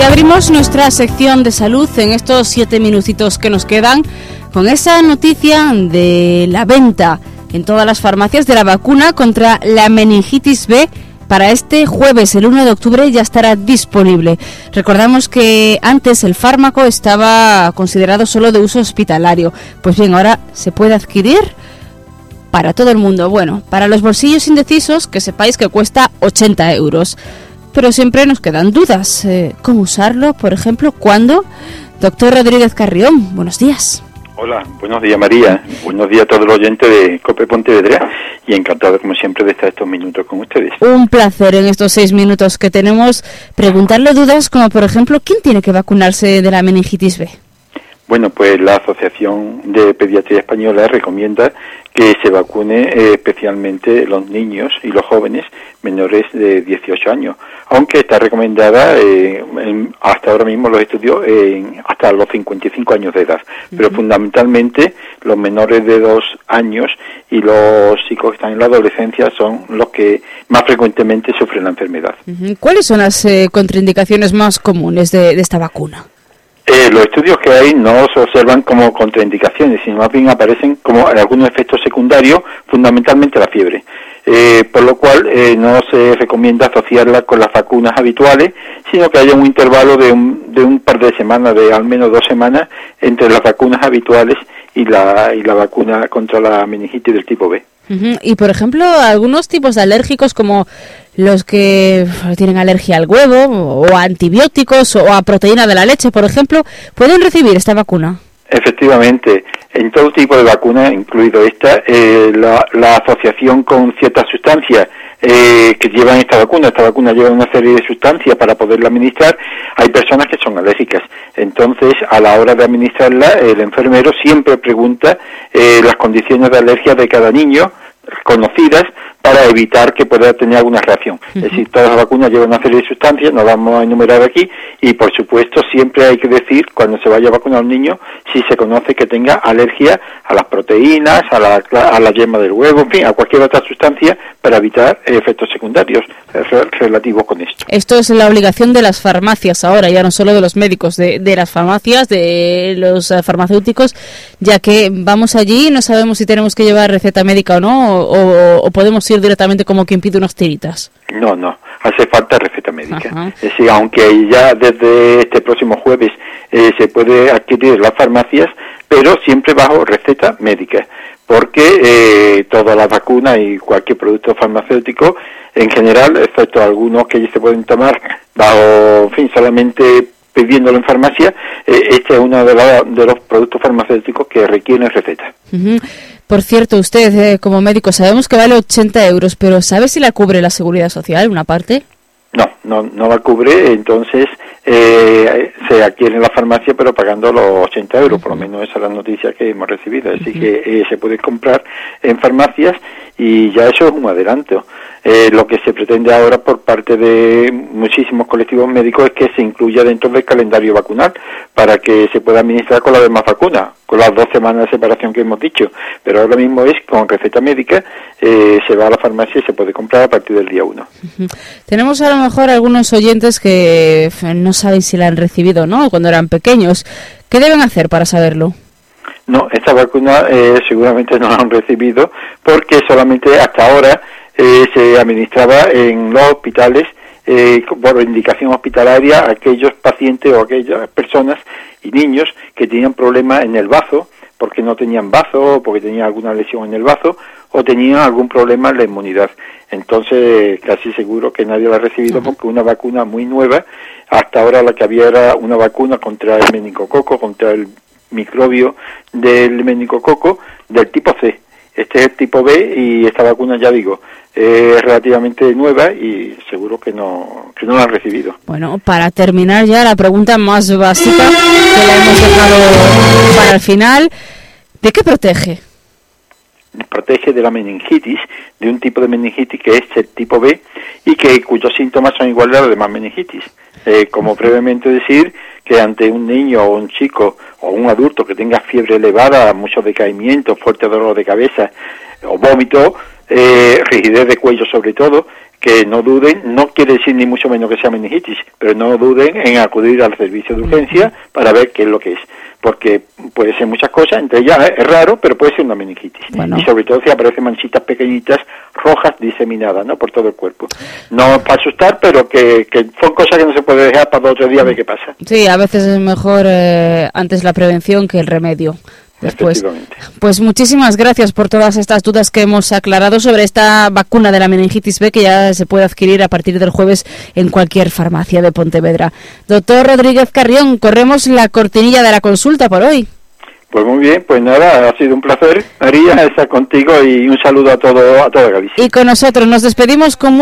abrimos nuestra sección de salud en estos 7 minutitos que nos quedan con esa noticia de la venta en todas las farmacias de la vacuna contra la meningitis B. Para este jueves, el 1 de octubre, ya estará disponible. Recordamos que antes el fármaco estaba considerado solo de uso hospitalario. Pues bien, ahora se puede adquirir para todo el mundo. Bueno, para los bolsillos indecisos, que sepáis que cuesta 80 euros. Pero siempre nos quedan dudas. ¿Cómo usarlo? Por ejemplo, ¿cuándo? Doctor Rodríguez Carrión, buenos días. Hola, buenos días María, buenos días a todos los oyentes de COPE Pontevedra y encantado como siempre de estar estos minutos con ustedes. Un placer en estos 6 minutos que tenemos preguntarle dudas como por ejemplo, ¿quién tiene que vacunarse de la meningitis B? Bueno, pues la Asociación de Pediatría Española recomienda que se vacune especialmente los niños y los jóvenes menores de 18 años, aunque está recomendada hasta ahora mismo los estudios hasta los 55 años de edad, pero fundamentalmente los menores de 2 años y los chicos que están en la adolescencia son los que más frecuentemente sufren la enfermedad. ¿Cuáles son las contraindicaciones más comunes de esta vacuna? Los estudios que hay no se observan como contraindicaciones, sino más bien aparecen como algunos efectos secundarios, fundamentalmente la fiebre. Por lo cual no se recomienda asociarla con las vacunas habituales, sino que haya un intervalo de un par de semanas, de al menos 2 semanas, entre las vacunas habituales y la vacuna contra la meningitis del tipo B. Y por ejemplo, algunos tipos de alérgicos como los que tienen alergia al huevo o a antibióticos o a proteína de la leche, por ejemplo, ¿pueden recibir esta vacuna? Efectivamente, en todo tipo de vacunas, incluido esta, la asociación con ciertas sustancias que llevan esta vacuna lleva una serie de sustancias para poderla administrar, hay personas que son alérgicas. Entonces, a la hora de administrarla, el enfermero siempre pregunta las condiciones de alergia de cada niño, conocidas, para evitar que pueda tener alguna reacción. Es decir, todas las vacunas llevan una serie de sustancias, no vamos a enumerar aquí, y por supuesto siempre hay que decir, cuando se vaya a vacunar a un niño, si se conoce que tenga alergia a las proteínas, a la yema del huevo, en fin, a cualquier otra sustancia, para evitar efectos secundarios relativos con esto. Esto es la obligación de las farmacias ahora, ya no solo de los médicos, de las farmacias, de los farmacéuticos, ya que vamos allí y no sabemos si tenemos que llevar receta médica o no, o podemos ir directamente como quien pide unas tiritas. No, hace falta receta médica. Ajá. Es decir, aunque ya desde este próximo jueves se puede adquirir en las farmacias, pero siempre bajo receta médica, porque todas las vacunas y cualquier producto farmacéutico, en general, excepto algunos que se pueden tomar bajo, en fin, solamente pidiéndolo en farmacia, este es uno de los productos farmacéuticos que requieren receta. Por cierto, usted como médico sabemos que vale 80 euros, pero ¿sabe si la cubre la Seguridad Social, una parte? No la cubre, entonces se adquiere en la farmacia, pero pagando los 80 euros, por lo menos esa es la noticia que hemos recibido. Así que se puede comprar en farmacias y ya eso es un adelanto. Lo que se pretende ahora por parte de muchísimos colectivos médicos es que se incluya dentro del calendario vacunal para que se pueda administrar con las demás vacunas, con las 2 semanas de separación que hemos dicho. Pero ahora mismo es con receta médica, se va a la farmacia y se puede comprar a partir del día 1. Tenemos a lo mejor algunos oyentes que no saben si la han recibido, ¿no? Cuando eran pequeños. ¿Qué deben hacer para saberlo? No, esta vacuna seguramente no la han recibido porque solamente hasta ahora se administraba en los hospitales por indicación hospitalaria a aquellos pacientes o aquellas personas y niños que tenían problemas en el bazo, porque no tenían bazo, porque tenían alguna lesión en el bazo o tenían algún problema en la inmunidad. Entonces, casi seguro que nadie la ha recibido porque una vacuna muy nueva, hasta ahora la que había era una vacuna contra el meningococo, contra el microbio del meningococo del tipo C. Este es el tipo B y esta vacuna, ya digo, es relativamente nueva y seguro que no la han recibido. Bueno, para terminar ya la pregunta más básica que la hemos dejado para el final, ¿de qué protege? Protege de la meningitis, de un tipo de meningitis que es el tipo B y cuyos síntomas son iguales a los demás meningitis. Como brevemente decir que ante un niño o un chico o un adulto que tenga fiebre elevada, mucho decaimiento, fuerte dolor de cabeza o vómito, rigidez de cuello sobre todo, que no duden, no quiere decir ni mucho menos que sea meningitis, pero no duden en acudir al servicio de urgencia para ver qué es lo que es, porque puede ser muchas cosas, entre ellas es raro, pero puede ser una meningitis. Bueno. Y sobre todo si aparecen manchitas pequeñitas, rojas, diseminadas, ¿no?, por todo el cuerpo. No para asustar, pero que son cosas que no se puede dejar para otro día a ver qué pasa. Sí, a veces es mejor antes la prevención que el remedio. Después. Pues muchísimas gracias por todas estas dudas que hemos aclarado sobre esta vacuna de la meningitis B, que ya se puede adquirir a partir del jueves en cualquier farmacia de Pontevedra. Doctor Rodríguez Carrión, corremos la cortinilla de la consulta por hoy. Pues muy bien, pues nada, ha sido un placer, María, estar contigo, y un saludo a toda Galicia. Y con nosotros nos despedimos con